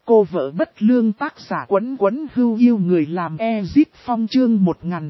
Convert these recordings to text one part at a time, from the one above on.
Cô vợ bất lương tác giả Quấn Quấn Hưu yêu người làm Ezit Phong chương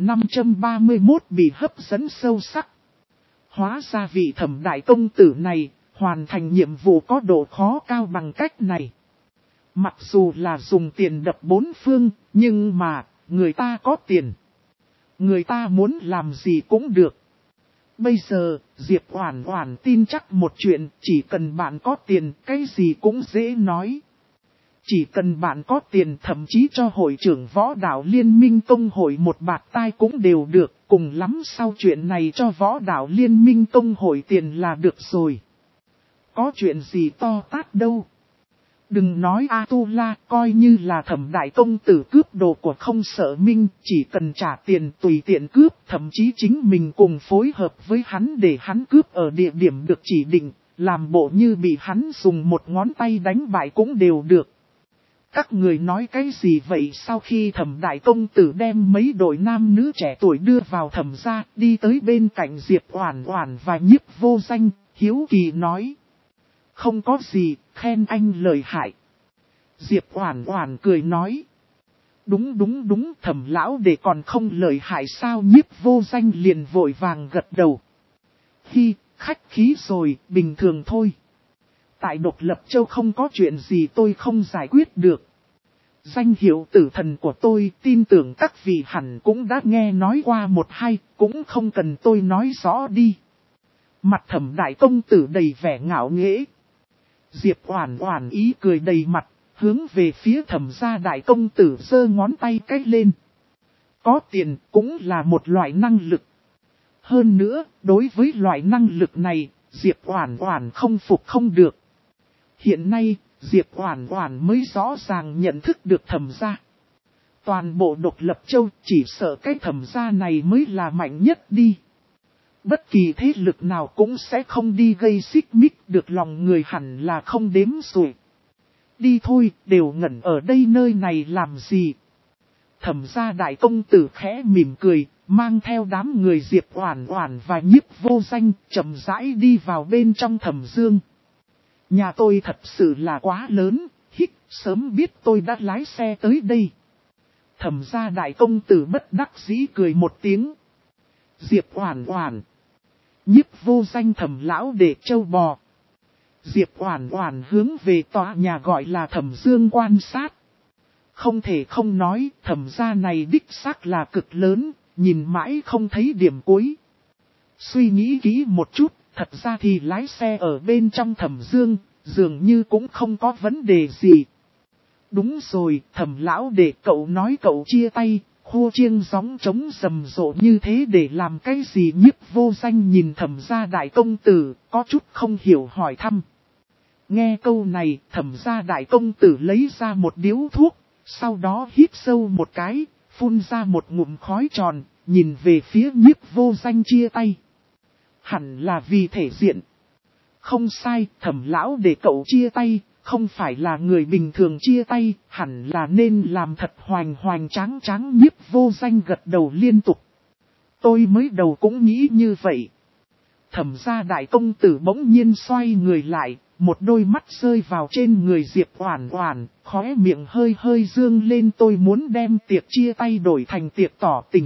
1531 bị hấp dẫn sâu sắc. Hóa ra vị thẩm đại công tử này, hoàn thành nhiệm vụ có độ khó cao bằng cách này. Mặc dù là dùng tiền đập bốn phương, nhưng mà, người ta có tiền. Người ta muốn làm gì cũng được. Bây giờ, Diệp Oản Oản tin chắc một chuyện, chỉ cần bạn có tiền, cái gì cũng dễ nói. Chỉ cần bạn có tiền, thậm chí cho hội trưởng võ đạo liên minh tông hội một bạt tai cũng đều được, cùng lắm sau chuyện này cho võ đạo liên minh tông hội tiền là được rồi. Có chuyện gì to tát đâu. Đừng nói A-tu-la, coi như là thẩm đại công tử cướp đồ của không sợ minh, chỉ cần trả tiền tùy tiện cướp, thậm chí chính mình cùng phối hợp với hắn để hắn cướp ở địa điểm được chỉ định, làm bộ như bị hắn dùng một ngón tay đánh bại cũng đều được. Các người nói cái gì vậy? Sau khi thẩm đại công tử đem mấy đội nam nữ trẻ tuổi đưa vào thẩm gia, đi tới bên cạnh Diệp Oản Oản và Nhiếp Vô Danh, hiếu kỳ nói. Không có gì, khen anh lợi hại. Diệp Oản Oản cười nói. Đúng, thẩm lão để còn không lợi hại sao? Nhiếp Vô Danh liền vội vàng gật đầu. Hi, khách khí rồi, bình thường thôi. Tại Độc Lập Châu không có chuyện gì tôi không giải quyết được. Danh hiệu tử thần của tôi tin tưởng các vị hẳn cũng đã nghe nói qua một hai, cũng không cần tôi nói rõ đi. Mặt thẩm đại công tử đầy vẻ ngạo nghễ. Diệp Oản Oản ý cười đầy mặt, hướng về phía thẩm gia đại công tử giơ ngón tay cái lên. Có tiền cũng là một loại năng lực. Hơn nữa, đối với loại năng lực này, Diệp Oản Oản không phục không được. Hiện nay, Diệp Oản Oản mới rõ ràng nhận thức được thẩm gia. Toàn bộ Độc Lập Châu chỉ sợ cái thẩm gia này mới là mạnh nhất đi. Bất kỳ thế lực nào cũng sẽ không đi gây xích mích, được lòng người hẳn là không đếm xuể. Đi thôi, đều ngẩn ở đây nơi này làm gì? Thẩm gia đại công tử khẽ mỉm cười, mang theo đám người Diệp Oản Oản và Nhiếp Vô Danh, chậm rãi đi vào bên trong thẩm dương. Nhà tôi thật sự là quá lớn, hít, sớm biết tôi đã lái xe tới đây. Thẩm gia đại công tử bất đắc dĩ cười một tiếng. Diệp Oản Oản, Nhiếp Vô Danh thẩm lão để trâu bò. Diệp Oản Oản hướng về tòa nhà gọi là Thẩm Dương quan sát. Không thể không nói, thẩm gia này đích xác là cực lớn, nhìn mãi không thấy điểm cuối. Suy nghĩ kỹ một chút, thật ra thì lái xe ở bên trong Thẩm Dương, dường như cũng không có vấn đề gì. Đúng rồi, thẩm lão để cậu nói cậu chia tay, khô chiêng gióng trống rầm rộ như thế để làm cái gì? Nhiếp Vô Danh nhìn thẩm gia đại công tử, có chút không hiểu hỏi thăm. Nghe câu này, thẩm gia đại công tử lấy ra một điếu thuốc, sau đó hít sâu một cái, phun ra một ngụm khói tròn, nhìn về phía Nhiếp Vô Danh chia tay. Hẳn là vì thể diện. Không sai, thẩm lão để cậu chia tay, không phải là người bình thường chia tay, hẳn là nên làm thật hoành hoành tráng tráng. Nhiếp Vô Danh gật đầu liên tục. Tôi mới đầu cũng nghĩ như vậy. Thẩm gia đại công tử bỗng nhiên xoay người lại, một đôi mắt rơi vào trên người Diệp Oản Oản, khóe miệng hơi hơi dương lên. Tôi muốn đem tiệc chia tay đổi thành tiệc tỏ tình.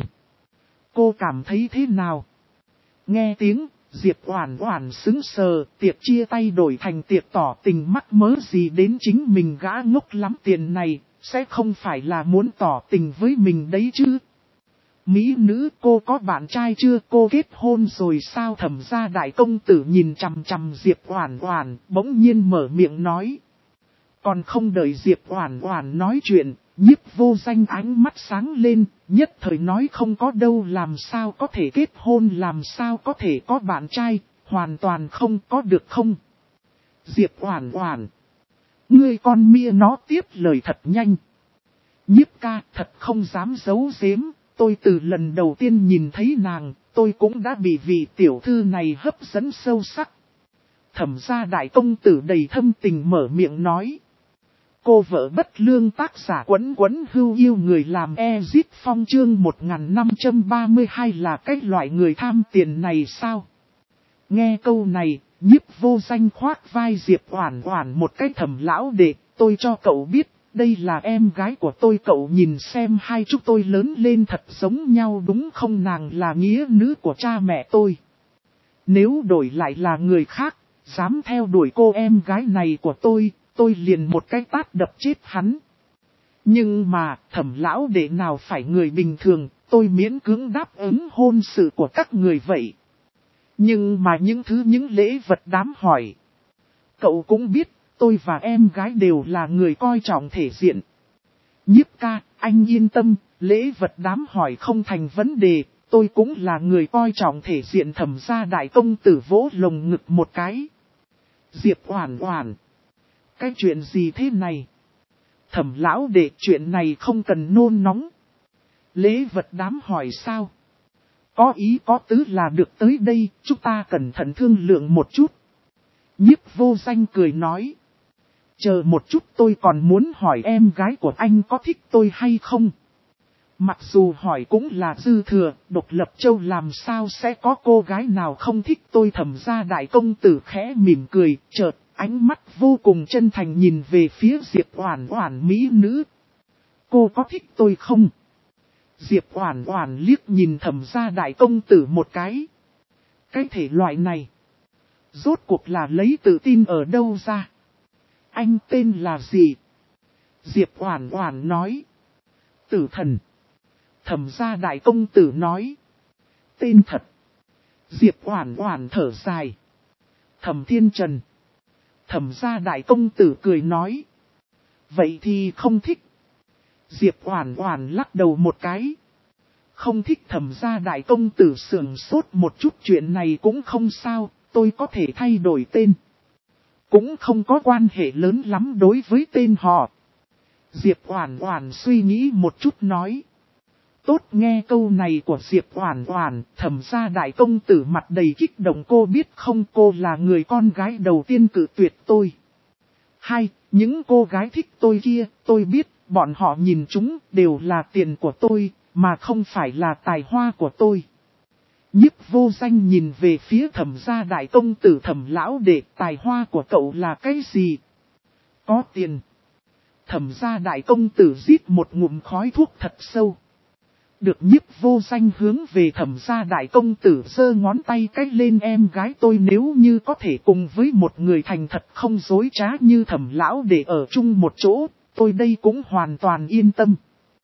Cô cảm thấy thế nào? Nghe tiếng, Diệp Oản Oản sững sờ, tiệc chia tay đổi thành tiệc tỏ tình mắc mớ gì đến chính mình gã ngốc lắm tiền này, sẽ không phải là muốn tỏ tình với mình đấy chứ. Mỹ nữ, cô có bạn trai chưa? Cô kết hôn rồi sao? Thẩm gia đại công tử nhìn chằm chằm Diệp Oản Oản, bỗng nhiên mở miệng nói. Còn không đợi Diệp Oản Oản nói chuyện, Nhiếp Vô Danh ánh mắt sáng lên, nhất thời nói không có đâu. Làm sao có thể kết hôn, làm sao có thể có bạn trai, hoàn toàn không có được không? Diệp Oản Oản, ngươi con mia nó tiếp lời thật nhanh. Nhiếp ca thật không dám giấu giếm, tôi từ lần đầu tiên nhìn thấy nàng, tôi cũng đã bị vị tiểu thư này hấp dẫn sâu sắc. Thẩm gia đại công tử đầy thâm tình mở miệng nói. Cô vợ bất lương tác giả Quấn Quấn Hưu yêu người làm Ezit Phong chương 1532 là cái loại người tham tiền này sao? Nghe câu này, Nhiếp Vô Danh khoác vai Diệp Oản Oản một cái. Thẩm lão đệ, tôi cho cậu biết, Đây là em gái của tôi, cậu nhìn xem hai chúng tôi lớn lên thật giống nhau đúng không? Nàng là nghĩa nữ của cha mẹ tôi. Nếu đổi lại là người khác, dám theo đuổi cô em gái này của tôi liền một cái tát đập chết hắn. Nhưng mà, Thẩm lão đệ nào phải người bình thường, tôi miễn cưỡng đáp ứng hôn sự của các người vậy. Nhưng mà những lễ vật đám hỏi. Cậu cũng biết, tôi và em gái đều là người coi trọng thể diện. Nhiếp ca, anh yên tâm, lễ vật đám hỏi không thành vấn đề, tôi cũng là người coi trọng thể diện. Thẩm gia đại công tử vỗ lồng ngực một cái. Diệp Oản Oản, cái chuyện gì thế này? Thẩm lão đệ, chuyện này không cần nôn nóng. Lễ vật đám hỏi sao? Có ý có tứ là được, tới đây, chúng ta cẩn thận thương lượng một chút. Nhiếp Vô Danh cười nói. Chờ một chút, tôi còn muốn hỏi em gái của anh có thích tôi hay không? Mặc dù hỏi cũng là dư thừa, Độc Lập Châu làm sao sẽ có cô gái nào không thích tôi? Thẩm gia đại công tử khẽ mỉm cười, chợt ánh mắt vô cùng chân thành nhìn về phía Diệp Oản Oản mỹ nữ. Cô có thích tôi không? Diệp Oản Oản liếc nhìn Thẩm gia đại công tử một cái. Cái thể loại này, rốt cuộc là lấy tự tin ở đâu ra? Anh tên là gì? Diệp Oản Oản nói. Tử Thần. Thẩm gia đại công tử nói. Tên thật. Diệp Oản Oản thở dài. Thẩm Thiên Trần. Thẩm gia đại công tử cười nói. Vậy thì không thích. Diệp Oản Oản lắc đầu một cái. Không thích. Thẩm gia đại công tử sững sốt một chút, chuyện này cũng không sao, tôi có thể thay đổi tên. Cũng không có quan hệ lớn lắm đối với tên họ. Diệp Oản Oản suy nghĩ một chút nói. Tốt, nghe câu này của Diệp Oản Oản, Thẩm gia đại công tử mặt đầy kích động. Cô biết không, cô là người con gái đầu tiên cự tuyệt tôi. Hai, những cô gái thích tôi kia, tôi biết, bọn họ nhìn chúng đều là tiền của tôi, mà không phải là tài hoa của tôi. Nhiếp Vô Danh nhìn về phía Thẩm gia đại công tử. Thẩm lão đệ, tài hoa của cậu là cái gì? Có tiền. Thẩm gia đại công tử rít một ngụm khói thuốc thật sâu. Được. Nhiếp Vô Danh hướng về Thẩm gia đại công tử giơ ngón tay cái lên. Em gái tôi nếu như có thể cùng với một người thành thật không dối trá như Thẩm lão để ở chung một chỗ, tôi đây cũng hoàn toàn yên tâm.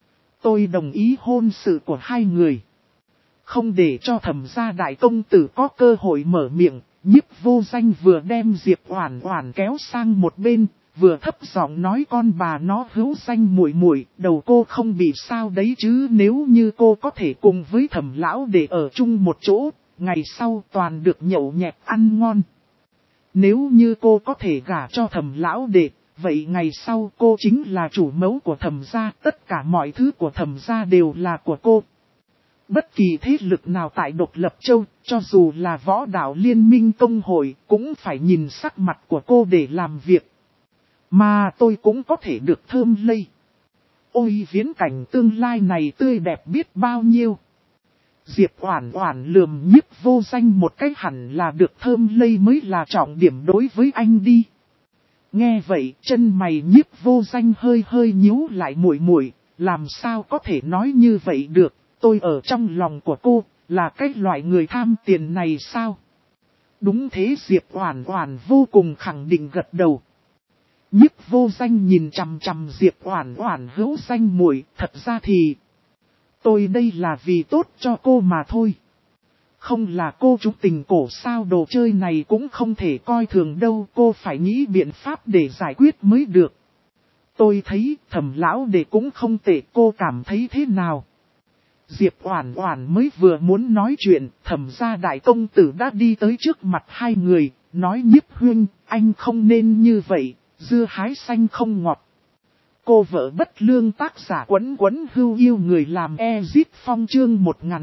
Tôi đồng ý hôn sự của hai người. Không để cho Thẩm gia đại công tử có cơ hội mở miệng, Nhiếp Vô Danh vừa đem Diệp Oản Oản kéo sang một bên, vừa thấp giọng nói. Con bà nó hữu danh muội muội, đầu cô không bị sao đấy chứ? Nếu như cô có thể cùng với Thẩm lão để ở chung một chỗ, ngày sau toàn được nhậu nhẹt ăn ngon. Nếu như cô có thể gả cho Thẩm lão đệ, vậy ngày sau cô chính là chủ mẫu của Thẩm gia, tất cả mọi thứ của Thẩm gia đều là của cô. Bất kỳ thế lực nào tại Độc Lập Châu, cho dù là võ đạo liên minh công hội, cũng phải nhìn sắc mặt của cô để làm việc. Mà tôi cũng có thể được thơm lây. Ôi, viễn cảnh tương lai này tươi đẹp biết bao nhiêu. Diệp Oản Oản lườm Nhiếp Vô Danh một cái. Hẳn là được thơm lây mới là trọng điểm đối với anh đi. Nghe vậy, chân mày Nhiếp Vô Danh hơi hơi nhíu lại. Muội muội, làm sao có thể nói như vậy được? Tôi ở trong lòng của cô, là cái loại người tham tiền này sao? Đúng thế. Diệp Oản Oản vô cùng khẳng định gật đầu. Nhiếp Vô Danh nhìn chằm chằm Diệp Oản Oản. Hữu Danh muội, thật ra thì tôi đây là vì tốt cho cô mà thôi. Không là cô trúng tình cổ sao? Đồ chơi này cũng không thể coi thường đâu, cô phải nghĩ biện pháp để giải quyết mới được. Tôi thấy Thẩm lão đệ cũng không tệ, cô cảm thấy thế nào? Diệp Oản Oản mới vừa muốn nói chuyện, Thẩm gia đại công tử đã đi tới trước mặt hai người, nói. Nhiếp huynh, anh không nên như vậy, dưa hái xanh không ngọt. Cô vợ bất lương, tác giả Quấn Quấn Hưu yêu người làm Ezit Phong chương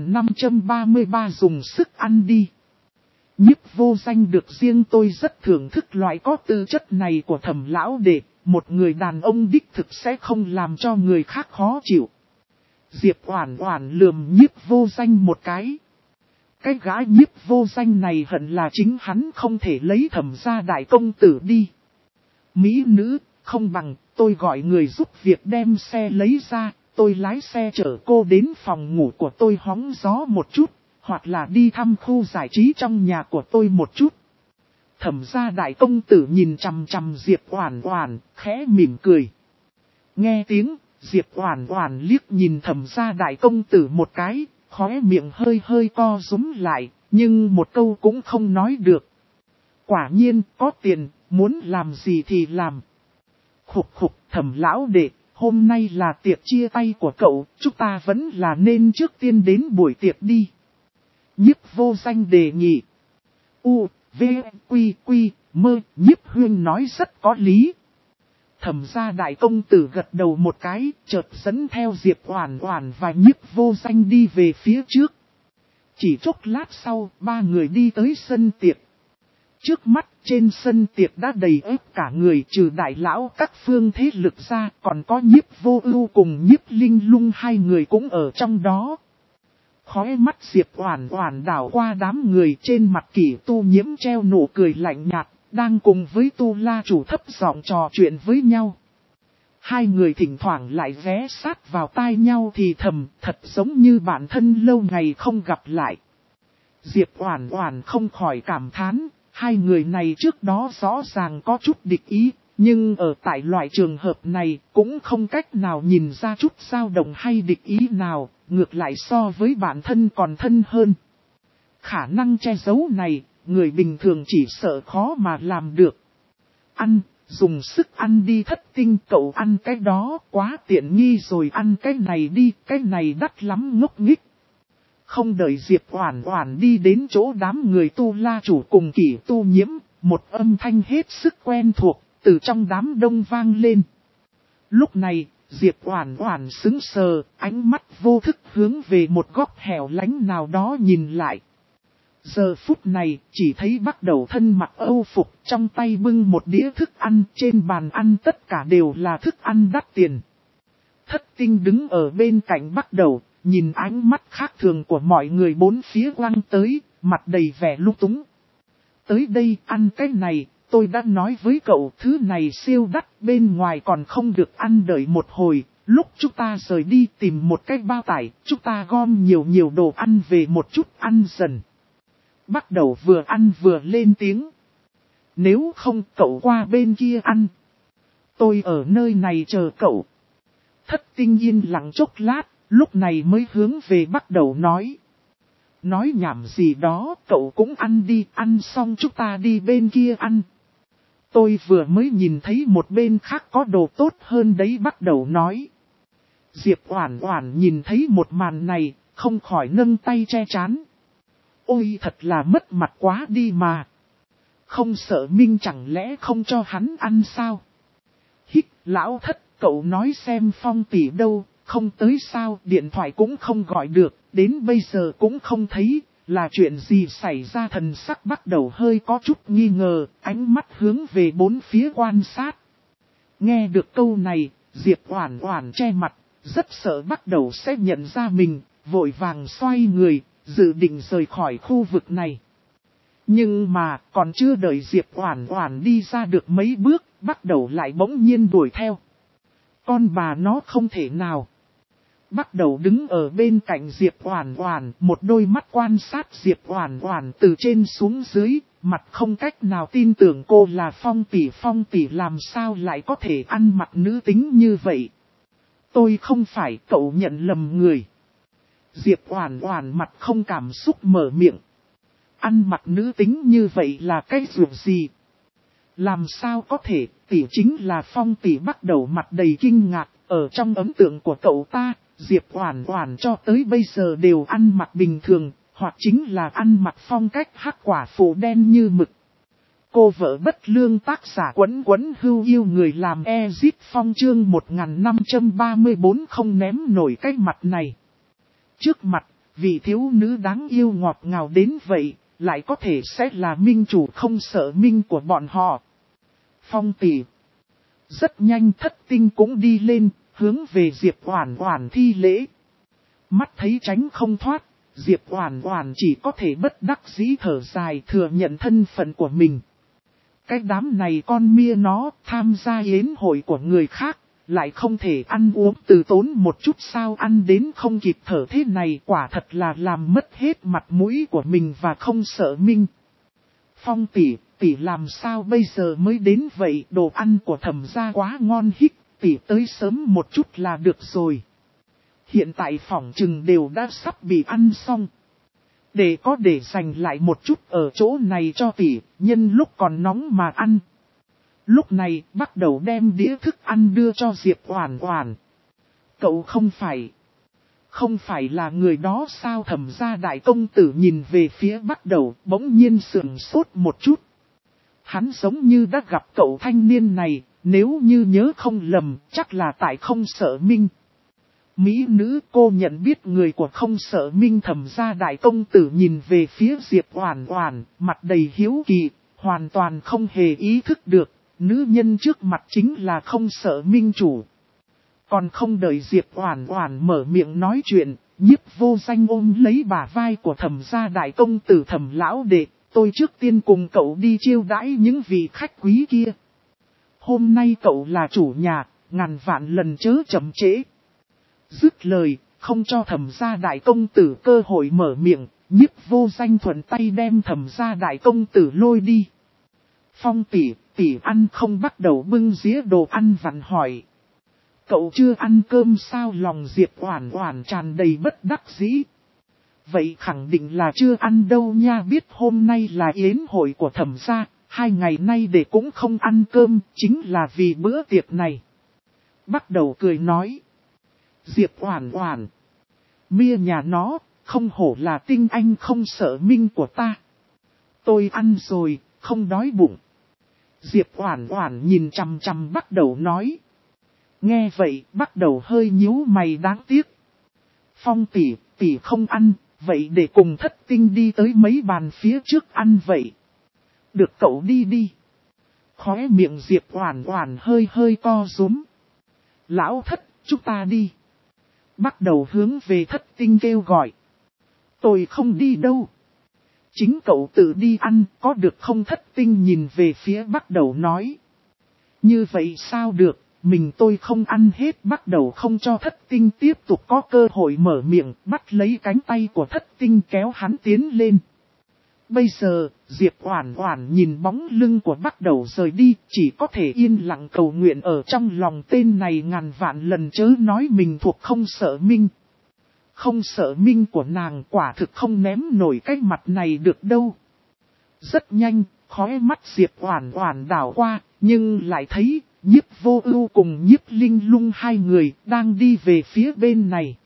1533 dùng sức ăn đi. Nhiếp Vô Danh, được riêng tôi rất thưởng thức loại có tư chất này của Thẩm lão đệ, một người đàn ông đích thực sẽ không làm cho người khác khó chịu. Diệp Oản Oản lườm Nhiếp Vô Danh một cái. Cái gã Nhiếp Vô Danh này hận là chính hắn không thể lấy Thẩm gia đại công tử đi. Mỹ nữ, không bằng tôi gọi người giúp việc đem xe lấy ra, tôi lái xe chở cô đến phòng ngủ của tôi hóng gió một chút, hoặc là đi thăm khu giải trí trong nhà của tôi một chút. Thẩm gia đại công tử nhìn chằm chằm Diệp Oản Oản, khẽ mỉm cười. Nghe tiếng, Diệp Oản Oản liếc nhìn thẩm gia đại công tử một cái, khóe miệng hơi hơi co rúm lại, nhưng một câu cũng không nói được. Quả nhiên, có tiền, muốn làm gì thì làm. Khục khục, Thẩm lão đệ, hôm nay là tiệc chia tay của cậu, chúng ta vẫn là nên trước tiên đến buổi tiệc đi. Nhiếp Vô Danh đề nghị. U, V, Quy, Quy, Mơ, Nhiếp Huyên nói rất có lý. Thẩm gia đại công tử gật đầu một cái, chợt dẫn theo Diệp Oản Oản và Nhiếp Vô Danh đi về phía trước. Chỉ chốc lát sau, ba người đi tới sân tiệc. Trước mắt trên sân tiệc đã đầy ếp cả người, trừ đại lão các phương thế lực ra, còn có Nhiếp Vô Ưu cùng Nhiếp Linh Lung, hai người cũng ở trong đó. Khóe mắt Diệp Oản Oản đảo qua đám người, trên mặt Kỷ Tu Nhiễm treo nụ cười lạnh nhạt, đang cùng với Tu La chủ thấp giọng trò chuyện với nhau. Hai người thỉnh thoảng lại ghé sát vào tai nhau thì thầm, thật giống như bạn thân lâu ngày không gặp lại. Diệp Oản Oản không khỏi cảm thán, hai người này trước đó rõ ràng có chút địch ý, nhưng ở tại loại trường hợp này cũng không cách nào nhìn ra chút dao động hay địch ý nào, ngược lại so với bản thân còn thân hơn. Khả năng che giấu này, người bình thường chỉ sợ khó mà làm được. Ăn, dùng sức ăn đi Thất Tinh, cậu ăn cái đó quá tiện nghi rồi, ăn cái này đi, cái này đắt lắm ngốc nghếch. Không đợi Diệp Oản Oản đi đến chỗ đám người Tu La chủ cùng Kỷ Tu Nhiễm, một âm thanh hết sức quen thuộc từ trong đám đông vang lên. Lúc này, Diệp Oản Oản sững sờ, ánh mắt vô thức hướng về một góc hẻo lánh nào đó nhìn lại. Giờ phút này, chỉ thấy Bắc Đầu thân mặc Âu phục, trong tay bưng một đĩa thức ăn, trên bàn ăn tất cả đều là thức ăn đắt tiền. Thất Tinh đứng ở bên cạnh Bắc Đầu, nhìn ánh mắt khác thường của mọi người bốn phía quăng tới, mặt đầy vẻ lung túng. Tới đây ăn cái này, tôi đã nói với cậu thứ này siêu đắt, bên ngoài còn không được ăn, đợi một hồi, lúc chúng ta rời đi tìm một cái bao tải, chúng ta gom nhiều đồ ăn về một chút ăn dần. Bắt đầu vừa ăn vừa lên tiếng. Nếu không cậu qua bên kia ăn. Tôi ở nơi này chờ cậu. Thất Tinh yên lặng chốc lát, lúc này mới hướng về Bắt Đầu nói. Nói nhảm gì đó, cậu cũng ăn đi, ăn xong chúng ta đi bên kia ăn. Tôi vừa mới nhìn thấy một bên khác có đồ tốt hơn đấy, Bắt Đầu nói. Diệp Oản Oản nhìn thấy một màn này, không khỏi nâng tay che trán. Ôi thật là mất mặt quá đi mà. Không sợ Minh chẳng lẽ không cho hắn ăn sao? Hít, lão Thất, cậu nói xem Phong tỷ đâu, không tới sao, điện thoại cũng không gọi được, đến bây giờ cũng không thấy, là chuyện gì xảy ra? Thần sắc Bắt Đầu hơi có chút nghi ngờ, ánh mắt hướng về bốn phía quan sát. Nghe được câu này, Diệp Oản Oản che mặt, rất sợ Bắt Đầu sẽ nhận ra mình, vội vàng xoay người, dự định rời khỏi khu vực này. Nhưng mà, còn chưa đợi Diệp Oản Oản đi ra được mấy bước, Bắt Đầu lại bỗng nhiên đuổi theo. Con bà nó không thể nào. Bắt Đầu đứng ở bên cạnh Diệp Oản Oản, một đôi mắt quan sát Diệp Oản Oản từ trên xuống dưới, mặt không cách nào tin tưởng cô là Phong tỷ làm sao lại có thể ăn mặc nữ tính như vậy. Tôi không phải, cậu nhận lầm người. Diệp Oản Oản mặt không cảm xúc mở miệng. Ăn mặc nữ tính như vậy là cái ruột gì? Làm sao có thể, tỷ chính là Phong tỷ. Bắt Đầu mặt đầy kinh ngạc, ở trong ấn tượng của cậu ta, Diệp Oản Oản cho tới bây giờ đều ăn mặc bình thường, hoặc chính là ăn mặc phong cách hắc quả phụ đen như mực. Cô vợ bất lương tác giả Quấn Quấn Hưu yêu người làm Ezit Phong chương 1534 không ném nổi cái mặt này. Trước mặt, vị thiếu nữ đáng yêu ngọt ngào đến vậy, lại có thể sẽ là minh chủ không sợ minh của bọn họ. Phong tỷ. Rất nhanh Thất Tinh cũng đi lên, hướng về Diệp Oản Oản thi lễ. Mắt thấy tránh không thoát, Diệp Oản Oản chỉ có thể bất đắc dĩ thở dài thừa nhận thân phận của mình. Cái đám này con mia nó tham gia yến hội của người khác, lại không thể ăn uống từ tốn một chút sao, ăn đến không kịp thở thế này quả thật là làm mất hết mặt mũi của mình và không sợ Minh. Phong tỷ làm sao bây giờ mới đến vậy, đồ ăn của Thẩm gia quá ngon hích, tỷ tới sớm một chút là được rồi. Hiện tại phỏng chừng đều đã sắp bị ăn xong. Để dành lại một chút ở chỗ này cho tỷ, nhân lúc còn nóng mà ăn. Lúc này bắt đầu đem đĩa thức ăn đưa cho Diệp Oản Oản. Cậu không phải là người đó sao? Thẩm gia đại công tử nhìn về phía bắt đầu bỗng nhiên sững sốt một chút. Hắn giống như đã gặp cậu thanh niên này, nếu như nhớ không lầm chắc là tại Không Sợ Minh. Mỹ nữ cô nhận biết người của Không Sợ Minh. Thẩm gia đại công tử nhìn về phía Diệp Oản Oản, mặt đầy hiếu kỳ, hoàn toàn không hề ý thức được, nữ nhân trước mặt chính là Không Sợ Minh chủ. Còn không đợi Diệp Oản Oản mở miệng nói chuyện, Nhiếp Vô Danh ôm lấy bả vai của Thẩm gia đại công tử. Thẩm lão đệ, tôi trước tiên cùng cậu đi chiêu đãi những vị khách quý kia. Hôm nay cậu là chủ nhà, ngàn vạn lần chớ chậm trễ. Dứt lời, không cho Thẩm gia đại công tử cơ hội mở miệng, Nhiếp Vô Danh thuận tay đem Thẩm gia đại công tử lôi đi. Phong tỷ ăn không? Bắt đầu bưng dĩa đồ ăn vặn hỏi. Cậu chưa ăn cơm sao? Lòng Diệp Oản Oản tràn đầy bất đắc dĩ. Vậy khẳng định là chưa ăn đâu nha, biết hôm nay là yến hội của Thẩm gia, 2 ngày nay để cũng không ăn cơm, chính là vì bữa tiệc này. Bắt đầu cười nói. Diệp Oản Oản, mia nhà nó, không hổ là tinh anh Không Sợ Minh của ta. Tôi ăn rồi, không đói bụng. Diệp Oản Oản nhìn chằm chằm bắt đầu nói. Nghe vậy, bắt đầu hơi nhíu mày đáng tiếc. Phong tỷ không ăn, vậy để cùng Thất Tinh đi tới mấy bàn phía trước ăn vậy. Được cậu đi. Khóe miệng Diệp Oản Oản hơi co rúm. Lão Thất, chúng ta đi. Bắt đầu hướng về Thất Tinh kêu gọi. Tôi không đi đâu. Chính cậu tự đi ăn, có được không? Thất Tinh nhìn về phía bắt đầu nói. Như vậy sao được, tôi không ăn hết. Bắt đầu không cho Thất Tinh tiếp tục có cơ hội mở miệng, bắt lấy cánh tay của Thất Tinh kéo hắn tiến lên. Bây giờ, Diệp Oản Oản nhìn bóng lưng của bắt đầu rời đi, chỉ có thể yên lặng cầu nguyện ở trong lòng tên này ngàn vạn lần chớ nói mình thuộc Không Sợ Minh. Không Sợ Minh của nàng quả thực không ném nổi cái mặt này được đâu. Rất nhanh, khóe mắt Diệp Oản Oản đảo qua, nhưng lại thấy Nhiếp Vô Ưu cùng Nhiếp Linh Lung hai người đang đi về phía bên này.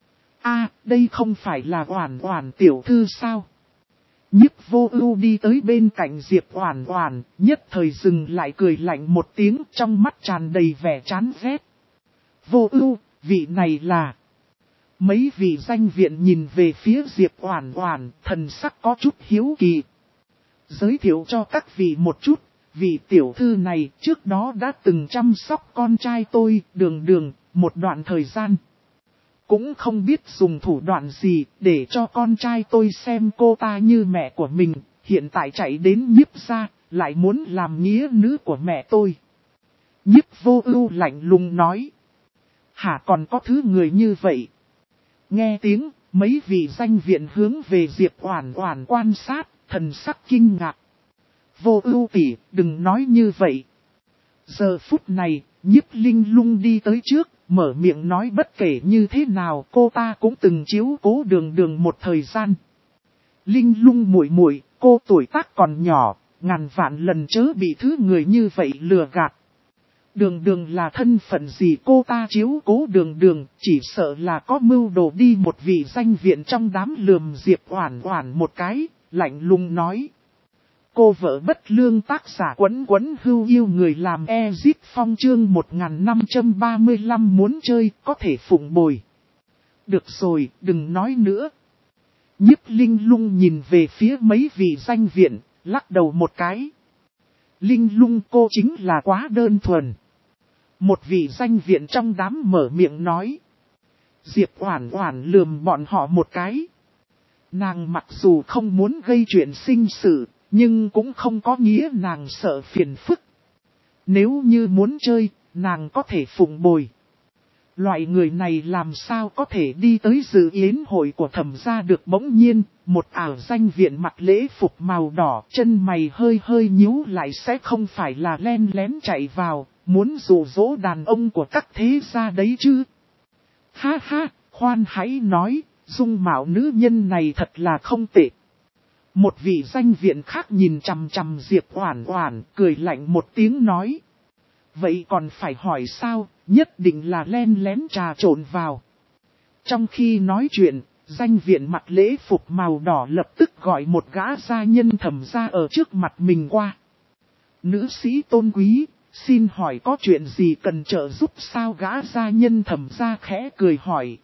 Đây không phải là Oản Oản tiểu thư sao? Nhiếp Vô Ưu đi tới bên cạnh Diệp Oản Oản, nhất thời dừng lại cười lạnh một tiếng, trong mắt tràn đầy vẻ chán ghét. Vô Ưu, vị này là... Mấy vị danh viện nhìn về phía Diệp Oản Oản, thần sắc có chút hiếu kỳ. Giới thiệu cho các vị một chút, vị tiểu thư này trước đó đã từng chăm sóc con trai tôi, Đường, một đoạn thời gian. Cũng không biết dùng thủ đoạn gì để cho con trai tôi xem cô ta như mẹ của mình, hiện tại chạy đến Nhiếp gia, lại muốn làm nghĩa nữ của mẹ tôi. Nhiếp Vô Ưu lạnh lùng nói. Hả, còn có thứ người như vậy? Nghe tiếng, mấy vị danh viện hướng về Diệp Oản Oản quan sát, thần sắc kinh ngạc. Vô Ưu tỷ, đừng nói như vậy. Giờ phút này, Nhiếp Linh Lung đi tới trước, mở miệng nói bất kể như thế nào cô ta cũng từng chiếu cố Đường một thời gian. Linh Lung muội muội, cô tuổi tác còn nhỏ, ngàn vạn lần chớ bị thứ người như vậy lừa gạt. Đường là thân phận gì cô ta chiếu cố Đường, chỉ sợ là có mưu đồ đi. Một vị danh viện trong đám lườm Diệp Oản Oản một cái, lạnh lùng nói. Cô vợ bất lương tác giả Quấn hưu yêu người làm Ezit Phong chương 1535 muốn chơi có thể phụng bồi. Được rồi, đừng nói nữa. Nhiếp Linh Lung nhìn về phía mấy vị danh viện, lắc đầu một cái. Linh Lung cô chính là quá đơn thuần. Một vị danh viện trong đám mở miệng nói. Diệp Oản Oản lườm bọn họ một cái. Nàng mặc dù không muốn gây chuyện sinh sự, Nhưng cũng không có nghĩa nàng sợ phiền phức. Nếu như muốn chơi, nàng có thể phụng bồi. Loại người này làm sao có thể đi tới dự yến hội của Thẩm gia được. Bỗng nhiên, một ảo danh viện mặc lễ phục màu đỏ, chân mày hơi hơi nhíu lại, sẽ không phải là len lén chạy vào, muốn dụ dỗ đàn ông của các thế gia đấy chứ. Ha ha, khoan hãy nói, dung mạo nữ nhân này thật là không tệ. Một vị danh viện khác nhìn chằm chằm Diệp Oản Oản, cười lạnh một tiếng nói. Vậy còn phải hỏi sao, nhất định là len lén trà trộn vào. Trong khi nói chuyện, danh viện mặc lễ phục màu đỏ lập tức gọi một gã gia nhân Thẩm gia ở trước mặt mình qua. Nữ sĩ tôn quý, xin hỏi có chuyện gì cần trợ giúp sao? Gã gia nhân Thẩm gia khẽ cười hỏi.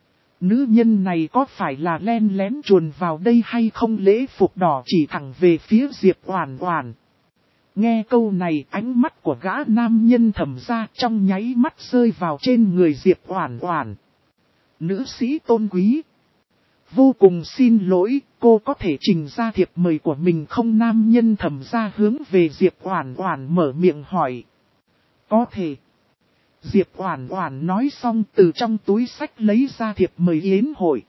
Nữ nhân này có phải là len lén chuồn vào đây hay không? Lễ phục đỏ chỉ thẳng về phía Diệp Oản Oản. Nghe câu này, ánh mắt của gã nam nhân Thẩm gia trong nháy mắt rơi vào trên người Diệp Oản Oản. Nữ sĩ tôn quý, vô cùng xin lỗi, cô có thể trình ra thiệp mời của mình không? Nam nhân Thẩm gia hướng về Diệp Oản Oản mở miệng hỏi. Có thể. Diệp Oản Oản nói xong, từ trong túi xách lấy ra thiệp mời yến hội.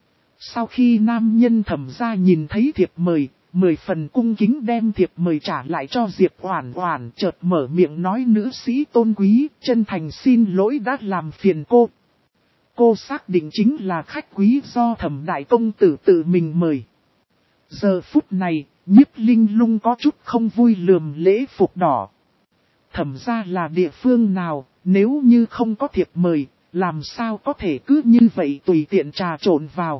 Sau khi nam nhân Thẩm gia nhìn thấy thiệp mời, 10 phần cung kính đem thiệp mời trả lại cho Diệp Oản Oản, chợt mở miệng nói. Nữ sĩ tôn quý, chân thành xin lỗi đã làm phiền cô. Cô xác định chính là khách quý do Thẩm đại công tử tự mình mời. Giờ phút này, Nhiếp Linh Lung có chút không vui lườm lễ phục đỏ. Thẩm gia là địa phương nào, nếu như không có thiệp mời, làm sao có thể cứ như vậy tùy tiện trà trộn vào.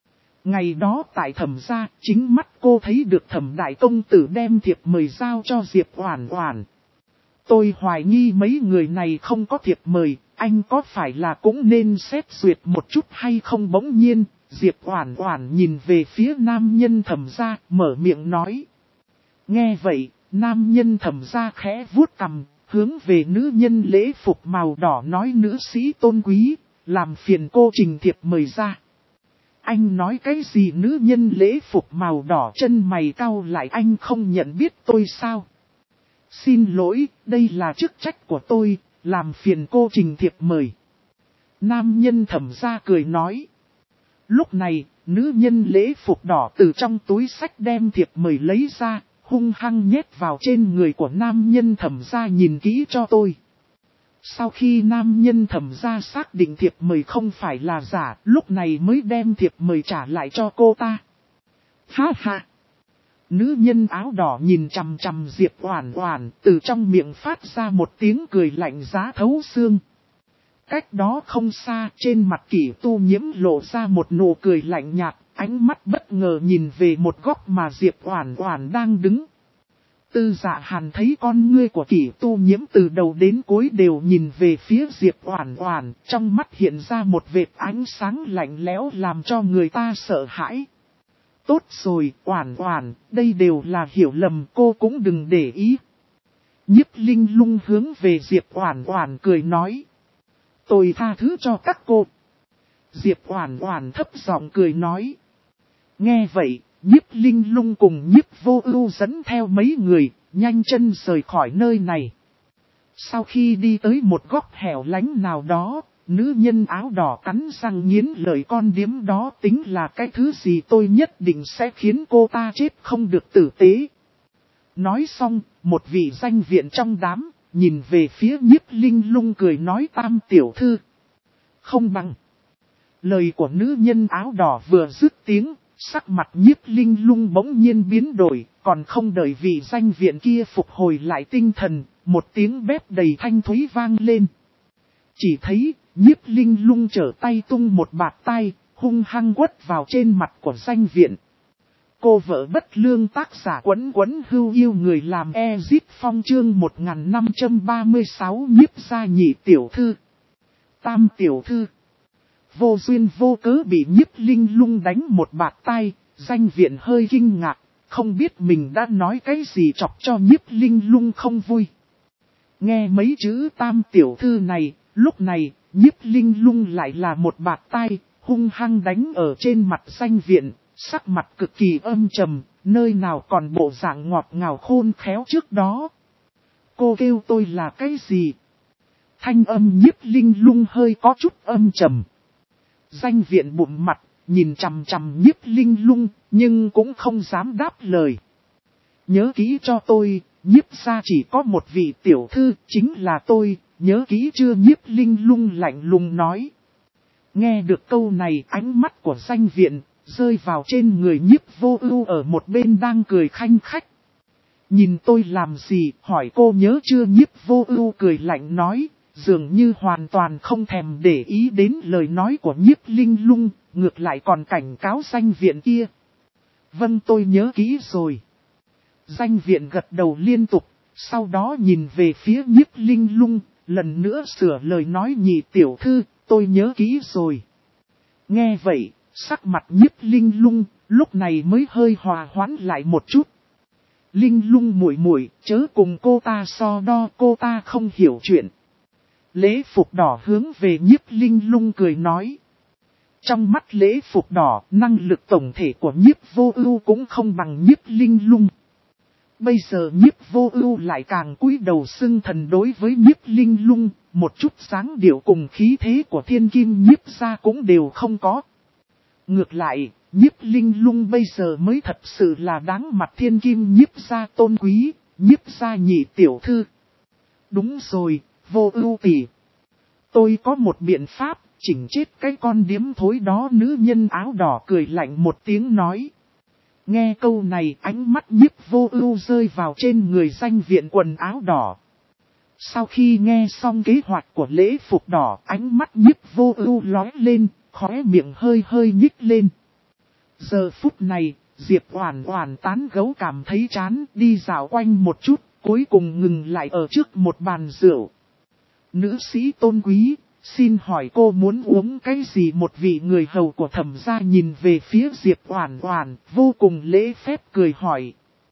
Ngày đó tại Thẩm gia, chính mắt cô thấy được Thẩm đại công tử đem thiệp mời giao cho Diệp Oản Oản. Tôi hoài nghi mấy người này không có thiệp mời, anh có phải là cũng nên xét duyệt một chút hay không? Bỗng nhiên, Diệp Oản Oản nhìn về phía nam nhân Thẩm gia, mở miệng nói. Nghe vậy, nam nhân Thẩm gia khẽ vuốt cằm, hướng về nữ nhân lễ phục màu đỏ nói. Nữ sĩ tôn quý, làm phiền cô trình thiệp mời ra. Anh nói cái gì? Nữ nhân lễ phục màu đỏ chân mày cau lại. Anh không nhận biết tôi sao? Xin lỗi, đây là chức trách của tôi, làm phiền cô trình thiệp mời. Nam nhân Thẩm gia cười nói. Lúc này, nữ nhân lễ phục đỏ từ trong túi xách đem thiệp mời lấy ra, hung hăng nhét vào trên người của nam nhân Thẩm gia. Nhìn kỹ cho tôi. Sau khi nam nhân Thẩm gia xác định thiệp mời không phải là giả, lúc này mới đem thiệp mời trả lại cho cô ta. Ha ha! Nữ nhân áo đỏ nhìn chằm chằm Diệp Oản Oản, từ trong miệng phát ra một tiếng cười lạnh giá thấu xương. Cách đó không xa, trên mặt Kỷ Tu Nhiễm lộ ra một nụ cười lạnh nhạt, ánh mắt bất ngờ nhìn về một góc mà Diệp Oản Oản đang đứng. Tư Dạ Hàn thấy con ngươi của Kỷ Tu Nhiễm từ đầu đến cuối đều nhìn về phía Diệp Oản Oản, trong mắt hiện ra một vệt ánh sáng lạnh lẽo làm cho người ta sợ hãi. Tốt rồi, Oản Oản, đây đều là hiểu lầm, cô cũng đừng để ý. Nhiếp Linh Lung hướng về Diệp Oản Oản cười nói. Tôi tha thứ cho các cô. Diệp Oản Oản thấp giọng cười nói. Nghe vậy, Nhiếp Linh Lung cùng Nhiếp Vô Ưu dẫn theo mấy người, nhanh chân rời khỏi nơi này. Sau khi đi tới một góc hẻo lánh nào đó, nữ nhân áo đỏ cắn răng nghiến lợi. Con điếm đó tính là cái thứ gì? Tôi nhất định sẽ khiến cô ta chết không được tử tế. Nói xong, một vị danh viện trong đám, nhìn về phía Nhiếp Linh Lung cười nói. Tam tiểu thư, không bằng. Lời của nữ nhân áo đỏ vừa dứt tiếng, sắc mặt Nhiếp Linh Lung bỗng nhiên biến đổi, còn không đợi vị danh viện kia phục hồi lại tinh thần, một tiếng bép đầy thanh thúy vang lên. Chỉ thấy, Nhiếp Linh Lung trở tay tung một bạt tay, hung hăng quất vào trên mặt của danh viện. Cô vợ bất lương tác giả Quấn Quấn Hưu yêu người làm Ezit Phong chương 1536 Nhiếp gia nhị tiểu thư. Tam tiểu thư. Vô duyên vô cớ bị Nhiếp Linh Lung đánh một bạt tay, danh viện hơi kinh ngạc, không biết mình đã nói cái gì chọc cho Nhiếp Linh Lung không vui. Nghe mấy chữ tam tiểu thư này, lúc này, Nhiếp Linh Lung lại là một bạt tay, hung hăng đánh ở trên mặt danh viện, sắc mặt cực kỳ âm trầm, nơi nào còn bộ dạng ngọt ngào khôn khéo trước đó. Cô kêu tôi là cái gì? Thanh âm Nhiếp Linh Lung hơi có chút âm trầm. Danh viện bụng mặt, nhìn chằm chằm Nhiếp Linh Lung, nhưng cũng không dám đáp lời. Nhớ kỹ cho tôi, Nhiếp gia chỉ có một vị tiểu thư, chính là tôi, nhớ kỹ chưa? Nhiếp Linh Lung lạnh lùng nói. Nghe được câu này, ánh mắt của danh viện rơi vào trên người Nhiếp Vô Ưu ở một bên đang cười khanh khách. Nhìn tôi làm gì, hỏi cô nhớ chưa? Nhiếp Vô Ưu cười lạnh nói, dường như hoàn toàn không thèm để ý đến lời nói của Nhiếp Linh Lung, ngược lại còn cảnh cáo danh viện kia. Vâng, tôi nhớ kỹ rồi. Danh viện gật đầu liên tục, sau đó nhìn về phía Nhiếp Linh Lung, lần nữa sửa lời nói, nhị tiểu thư, tôi nhớ kỹ rồi. Nghe vậy, sắc mặt Nhiếp Linh Lung lúc này mới hơi hòa hoãn lại một chút. Linh Lung muội muội, chớ cùng cô ta so đo, cô ta không hiểu chuyện. Lễ Phục Đỏ hướng về Nhiếp Linh Lung cười nói. Trong mắt Lễ Phục Đỏ, năng lực tổng thể của Nhiếp Vô Ưu cũng không bằng Nhiếp Linh Lung. Bây giờ Nhiếp Vô Ưu lại càng cúi đầu xưng thần đối với Nhiếp Linh Lung, một chút dáng điệu cùng khí thế của thiên kim Nhiếp gia cũng đều không có. Ngược lại, Nhiếp Linh Lung bây giờ mới thật sự là đáng mặt thiên kim Nhiếp gia tôn quý, Nhiếp gia nhị tiểu thư. Đúng rồi, Vô Ưu tỷ, tôi có một biện pháp, chỉnh chết cái con điếm thối đó. Nữ nhân áo đỏ cười lạnh một tiếng nói. Nghe câu này, ánh mắt Nhiếp Vô Ưu rơi vào trên người danh viện quần áo đỏ. Sau khi nghe xong kế hoạch của Lễ Phục Đỏ, ánh mắt Nhiếp Vô Ưu lóe lên, khóe miệng hơi hơi nhích lên. Giờ phút này, Diệp Oản Oản tán gẫu cảm thấy chán, đi dạo quanh một chút, cuối cùng ngừng lại ở trước một bàn rượu. Nữ sĩ tôn quý, xin hỏi cô muốn uống cái gì? Một vị người hầu của Thẩm gia nhìn về phía Diệp Oản Oản, vô cùng lễ phép cười hỏi.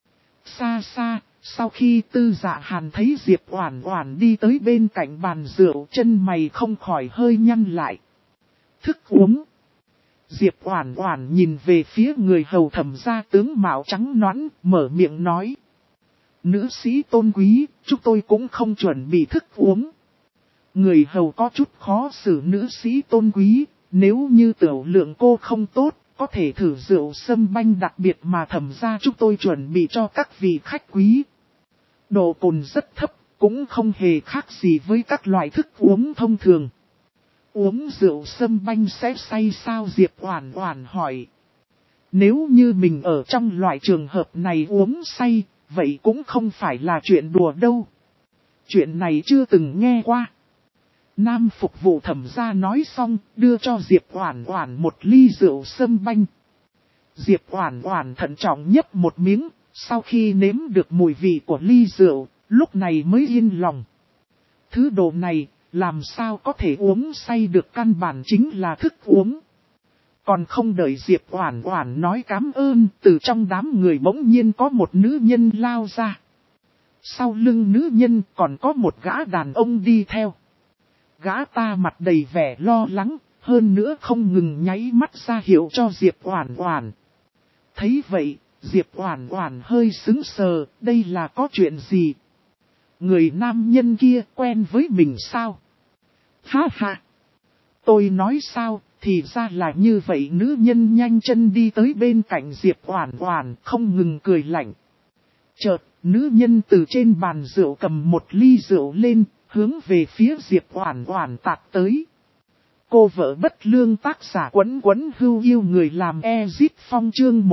Xa xa, sau khi Tư Dạ Hàn thấy Diệp Oản Oản đi tới bên cạnh bàn rượu, chân mày không khỏi hơi nhăn lại. Thức uống. Diệp Oản Oản nhìn về phía người hầu Thẩm gia tướng mạo trắng nõn, mở miệng nói. Nữ sĩ tôn quý, chúng tôi cũng không chuẩn bị thức uống. Người hầu có chút khó xử. Nữ sĩ tôn quý, nếu như tiểu lượng cô không tốt, có thể thử rượu sâm banh đặc biệt mà Thẩm gia chúng tôi chuẩn bị cho các vị khách quý. Độ cồn rất thấp, cũng không hề khác gì với các loại thức uống thông thường. Uống rượu sâm banh sẽ say sao? Diệp Oản Oản hỏi. Nếu như mình ở trong loại trường hợp này uống say, vậy cũng không phải là chuyện đùa đâu. Chuyện này chưa từng nghe qua. Nam phục vụ Thẩm gia nói xong, đưa cho Diệp Oản Oản một ly rượu sâm banh. Diệp Oản Oản thận trọng nhấp một miếng, sau khi nếm được mùi vị của ly rượu, lúc này mới yên lòng. Thứ đồ này, làm sao có thể uống say được, căn bản chính là thức uống. Còn không đợi Diệp Oản Oản nói cảm ơn, từ trong đám người bỗng nhiên có một nữ nhân lao ra. Sau lưng nữ nhân còn có một gã đàn ông đi theo. Gã ta mặt đầy vẻ lo lắng, hơn nữa không ngừng nháy mắt ra hiệu cho Diệp Oản Oản. Thấy vậy, Diệp Oản Oản hơi sững sờ, đây là có chuyện gì? Người nam nhân kia quen với mình sao? Ha ha! Tôi nói sao, thì ra là như vậy. Nữ nhân nhanh chân đi tới bên cạnh Diệp Oản Oản, không ngừng cười lạnh. Chợt, nữ nhân từ trên bàn rượu cầm một ly rượu lên, hướng về phía Diệp Oản Oản tạt tới. Cô vợ bất lương, tác giả Quấn Quấn Hưu Yêu người làm Ezit Phong, chương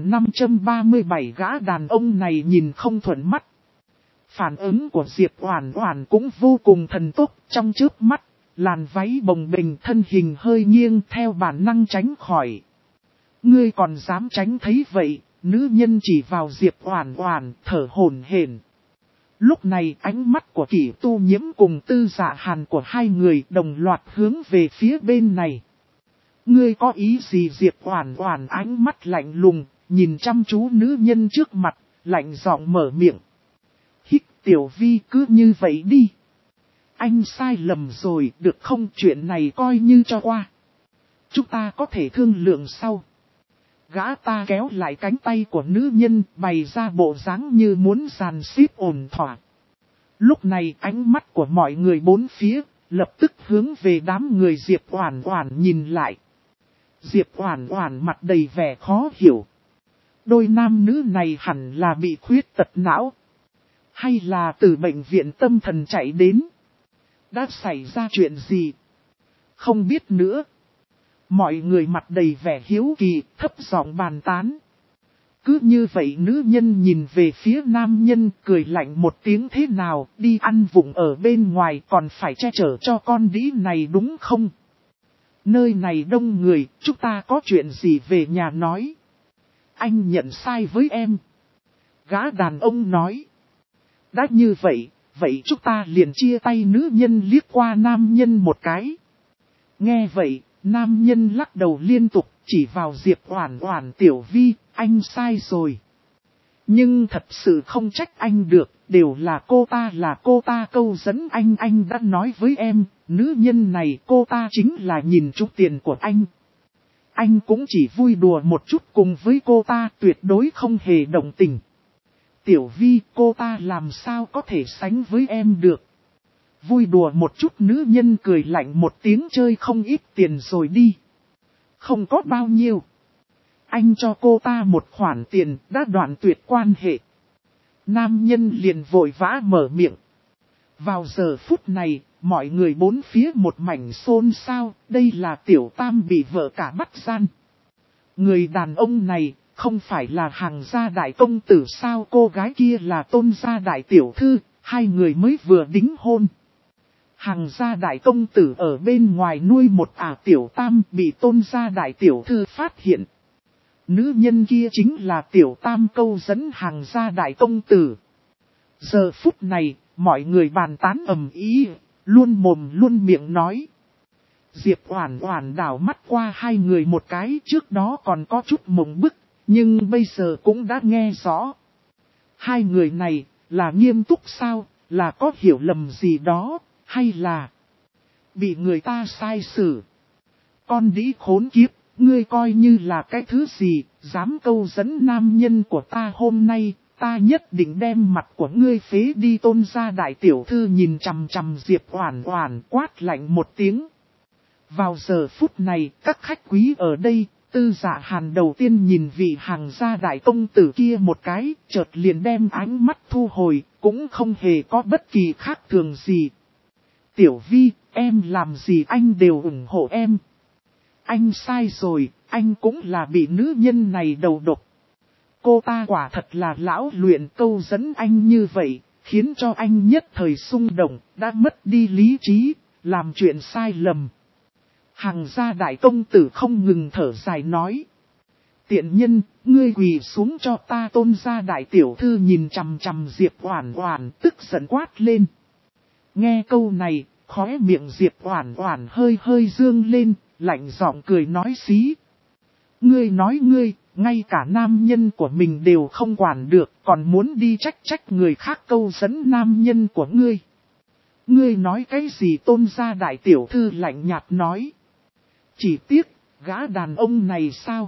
1537. Gã đàn ông này nhìn không thuận mắt. Phản ứng của Diệp Oản Oản cũng vô cùng thần tốc, trong chớp mắt, làn váy bồng bềnh, thân hình hơi nghiêng, theo bản năng tránh khỏi. Ngươi còn dám tránh? Thấy vậy, nữ nhân chỉ vào Diệp Oản Oản, thở hổn hển. Lúc này ánh mắt của Kỷ Tu Nhiễm cùng Tư Dạ Hàn của hai người đồng loạt hướng về phía bên này. Ngươi có ý gì? Diệp Oản Oản ánh mắt lạnh lùng, nhìn chăm chú nữ nhân trước mặt, lạnh giọng mở miệng. Hít, Tiểu Vi cứ như vậy đi. Anh sai lầm rồi, được không? Chuyện này coi như cho qua. Chúng ta có thể thương lượng sau. Gã ta kéo lại cánh tay của nữ nhân, bày ra bộ dáng như muốn dàn xếp ổn thỏa. Lúc này ánh mắt của mọi người bốn phía, lập tức hướng về đám người Diệp Oản Oản nhìn lại. Diệp Oản Oản mặt đầy vẻ khó hiểu. Đôi nam nữ này hẳn là bị khuyết tật não, hay là từ bệnh viện tâm thần chạy đến. Đã xảy ra chuyện gì? Không biết nữa. Mọi người mặt đầy vẻ hiếu kỳ, thấp giọng bàn tán. Cứ như vậy nữ nhân nhìn về phía nam nhân, cười lạnh một tiếng, thế nào, đi ăn vụng ở bên ngoài còn phải che chở cho con đĩ này đúng không? Nơi này đông người, chúng ta có chuyện gì về nhà nói. Anh nhận sai với em. Gã đàn ông nói. Đã như vậy, vậy chúng ta liền chia tay. Nữ nhân liếc qua nam nhân một cái. Nghe vậy, nam nhân lắc đầu liên tục, chỉ vào Diệp Oản Oản. Tiểu Vi, anh sai rồi. Nhưng thật sự không trách anh được, đều là cô ta câu dẫn anh đã nói với em, nữ nhân này cô ta chính là nhìn trúng tiền của anh. Anh cũng chỉ vui đùa một chút cùng với cô ta, tuyệt đối không hề động tình. Tiểu Vi, cô ta làm sao có thể sánh với em được. Vui đùa một chút, nữ nhân cười lạnh một tiếng, chơi không ít tiền rồi đi. Không có bao nhiêu. Anh cho cô ta một khoản tiền, đã đoạn tuyệt quan hệ. Nam nhân liền vội vã mở miệng. Vào giờ phút này, mọi người bốn phía một mảnh xôn xao, đây là Tiểu Tam bị vợ cả bắt gian. Người đàn ông này, không phải là Hằng gia đại công tử sao? Cô gái kia là Tôn gia đại tiểu thư, hai người mới vừa đính hôn. Hằng gia đại công tử ở bên ngoài nuôi một Tiểu Tam, bị Tôn gia đại tiểu thư phát hiện. Nữ nhân kia chính là Tiểu Tam câu dẫn Hằng gia đại công tử. Giờ phút này, mọi người bàn tán ầm ĩ, luôn mồm luôn miệng nói. Diệp Oản Oản đảo mắt qua hai người một cái, trước đó còn có chút mộng bức, nhưng bây giờ cũng đã nghe rõ. Hai người này, là nghiêm túc sao, là có hiểu lầm gì đó, hay là bị người ta sai xử. Con đĩ khốn kiếp, ngươi coi như là cái thứ gì, dám câu dẫn nam nhân của ta, hôm nay, ta nhất định đem mặt của ngươi phế đi. Tôn gia đại tiểu thư nhìn chằm chằm Diệp Oản Oản, quát lạnh một tiếng. Vào giờ phút này, các khách quý ở đây, Tư Dạ Hàn đầu tiên nhìn vị Hằng gia đại công tử kia một cái, chợt liền đem ánh mắt thu hồi, cũng không hề có bất kỳ khác thường gì. Tiểu Vi, em làm gì anh đều ủng hộ em. Anh sai rồi, anh cũng là bị nữ nhân này đầu độc. Cô ta quả thật là lão luyện, câu dẫn anh như vậy, khiến cho anh nhất thời xung động, đã mất đi lý trí, làm chuyện sai lầm. Hằng gia đại công tử không ngừng thở dài nói. Tiện nhân, ngươi quỳ xuống cho ta. Tôn gia đại tiểu thư nhìn chằm chằm Diệp Oản Oản, tức giận quát lên. Nghe câu này, khóe miệng Diệp Oản Oản hơi hơi dương lên, lạnh giọng cười nói xí. Ngươi nói ngươi, ngay cả nam nhân của mình đều không quản được, còn muốn đi trách người khác câu dẫn nam nhân của ngươi. Ngươi nói cái gì? Tôn gia đại tiểu thư lạnh nhạt nói. Chỉ tiếc, gã đàn ông này sao?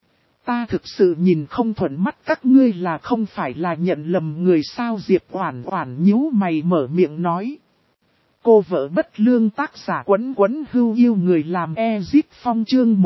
Ta thực sự nhìn không thuận mắt các ngươi, là không phải là nhận lầm người sao? Diệp Oản Oản nhíu mày mở miệng nói. Cô vợ bất lương, tác giả Quấn Quấn Hưu yêu người làm Ezit Phong, chương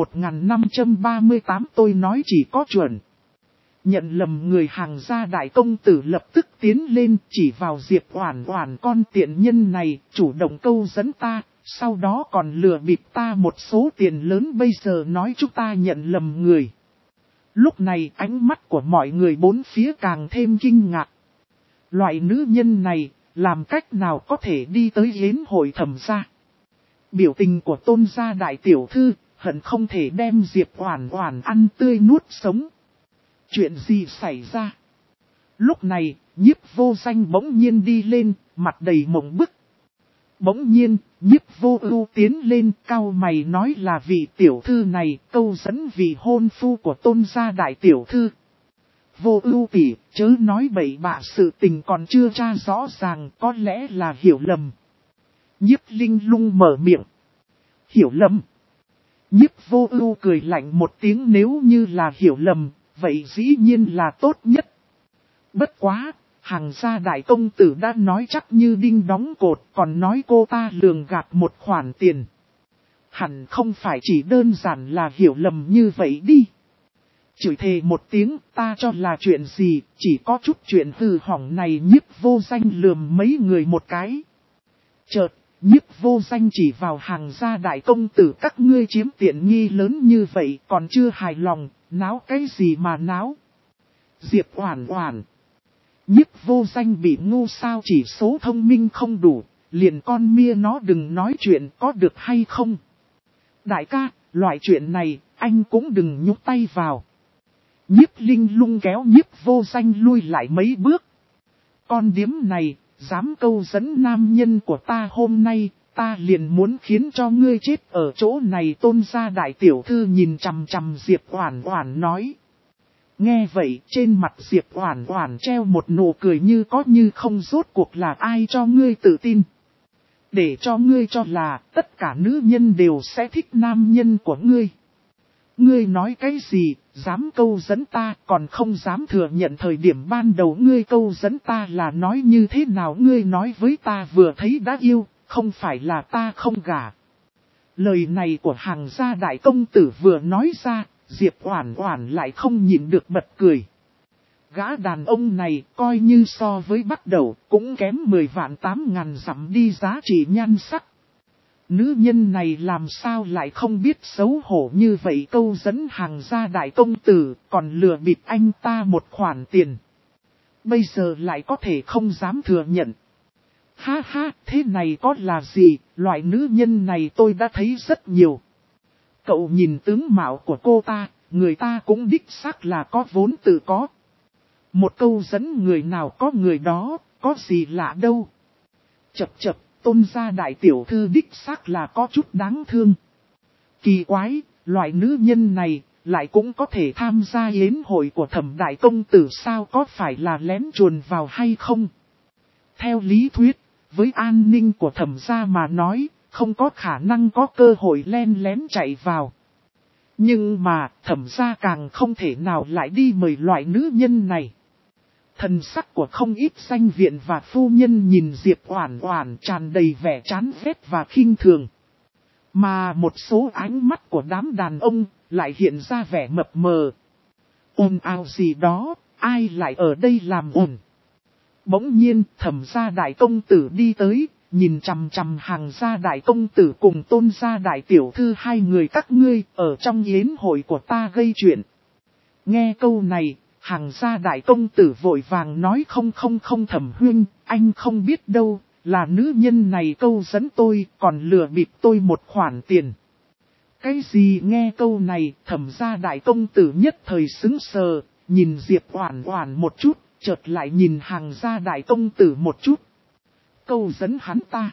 1538. Tôi nói chỉ có chuẩn. Nhận lầm người. Hằng gia đại công tử lập tức tiến lên, chỉ vào Diệp Oản Oản, con tiện nhân này, chủ động câu dẫn ta, sau đó còn lừa bịp ta một số tiền lớn, bây giờ nói chúng ta nhận lầm người. Lúc này ánh mắt của mọi người bốn phía càng thêm kinh ngạc. Loại nữ nhân này, làm cách nào có thể đi tới yến hội Thẩm gia? Biểu tình của Tôn gia đại tiểu thư, hận không thể đem Diệp Oản Oản ăn tươi nuốt sống. Chuyện gì xảy ra? Lúc này, Nhiếp Vô Danh bỗng nhiên đi lên, mặt đầy mộng bức. Bỗng nhiên, Nhiếp Vô Ưu tiến lên, cau mày nói là vị tiểu thư này câu dẫn vị hôn phu của Tôn gia đại tiểu thư. Vô Ưu tỷ, chớ nói bậy bạ, sự tình còn chưa tra rõ ràng, có lẽ là hiểu lầm. Nhiếp Linh Lung mở miệng. Hiểu lầm? Nhiếp Vô Ưu cười lạnh một tiếng, nếu như là hiểu lầm, vậy dĩ nhiên là tốt nhất. Bất quá, Hằng gia đại công tử đã nói chắc như đinh đóng cột, còn nói cô ta lường gạt một khoản tiền. Hẳn không phải chỉ đơn giản là hiểu lầm như vậy đi. Chửi thề một tiếng, ta cho là chuyện gì, chỉ có chút chuyện hư hỏng này. Nhiếp Vô Danh lườm mấy người một cái. Chợt, Nhiếp Vô Danh chỉ vào Hằng gia đại công tử, các ngươi chiếm tiện nghi lớn như vậy còn chưa hài lòng, náo cái gì mà náo. Diệp Oản Oản. Nhiếp Vô Danh bị ngu sao, chỉ số thông minh không đủ, liền con mia nó đừng nói chuyện, có được hay không? Đại ca, loại chuyện này, anh cũng đừng nhúc tay vào. Nhiếp Linh Lung kéo Nhiếp Vô Danh lui lại mấy bước. Con điếm này, dám câu dẫn nam nhân của ta hôm nay, ta liền muốn khiến cho ngươi chết ở chỗ này. Tôn gia đại tiểu thư nhìn chằm chằm Diệp Oản Oản nói. Nghe vậy, trên mặt Diệp Oản Oản treo một nụ cười như có như không. Rốt cuộc là ai cho ngươi tự tin? Để cho ngươi cho là tất cả nữ nhân đều sẽ thích nam nhân của ngươi. Ngươi nói cái gì, dám câu dẫn ta, còn không dám thừa nhận thời điểm ban đầu ngươi câu dẫn ta là nói như thế nào. Ngươi nói với ta vừa thấy đã yêu, không phải là ta không gả. Lời này của Hằng gia đại công tử vừa nói ra, Diệp Oản Oản lại không nhịn được bật cười. Gã đàn ông này coi như so với bắt đầu cũng kém 10 vạn 8.000 dặm đi giá trị nhan sắc. Nữ nhân này làm sao lại không biết xấu hổ như vậy, câu dẫn Hằng gia đại công tử còn lừa bịp anh ta một khoản tiền. Bây giờ lại có thể không dám thừa nhận. Ha ha, thế này có là gì, loại nữ nhân này tôi đã thấy rất nhiều. Cậu nhìn tướng mạo của cô ta, người ta cũng đích xác là có vốn tự có. Một câu dẫn người nào có người đó, có gì lạ đâu. Chập chập, Tôn gia đại tiểu thư đích xác là có chút đáng thương. Kỳ quái, loại nữ nhân này, lại cũng có thể tham gia yến hội của Thẩm đại công tử sao, có phải là lén chuồn vào hay không? Theo lý thuyết, với an ninh của Thẩm gia mà nói, không có khả năng có cơ hội len lén chạy vào. Nhưng mà, Thẩm gia càng không thể nào lại đi mời loại nữ nhân này. Thần sắc của không ít danh viện và phu nhân nhìn Diệp Oản Oản tràn đầy vẻ chán ghét và khinh thường. Mà một số ánh mắt của đám đàn ông lại hiện ra vẻ mập mờ. Ồn ào gì đó, ai lại ở đây làm ồn? Bỗng nhiên, Thẩm gia đại công tử đi tới, nhìn chằm chằm Hằng gia đại công tử cùng Tôn gia đại tiểu thư, hai người các ngươi ở trong yến hội của ta gây chuyện. Nghe câu này, Hằng gia đại công tử vội vàng nói không Thẩm huynh, anh không biết đâu, là nữ nhân này câu dẫn tôi, còn lừa bịp tôi một khoản tiền. Cái gì? Nghe câu này, Thẩm gia đại công tử nhất thời sững sờ, nhìn Diệp Oản Oản một chút, chợt lại nhìn Hằng gia đại công tử một chút. Câu dẫn hắn ta.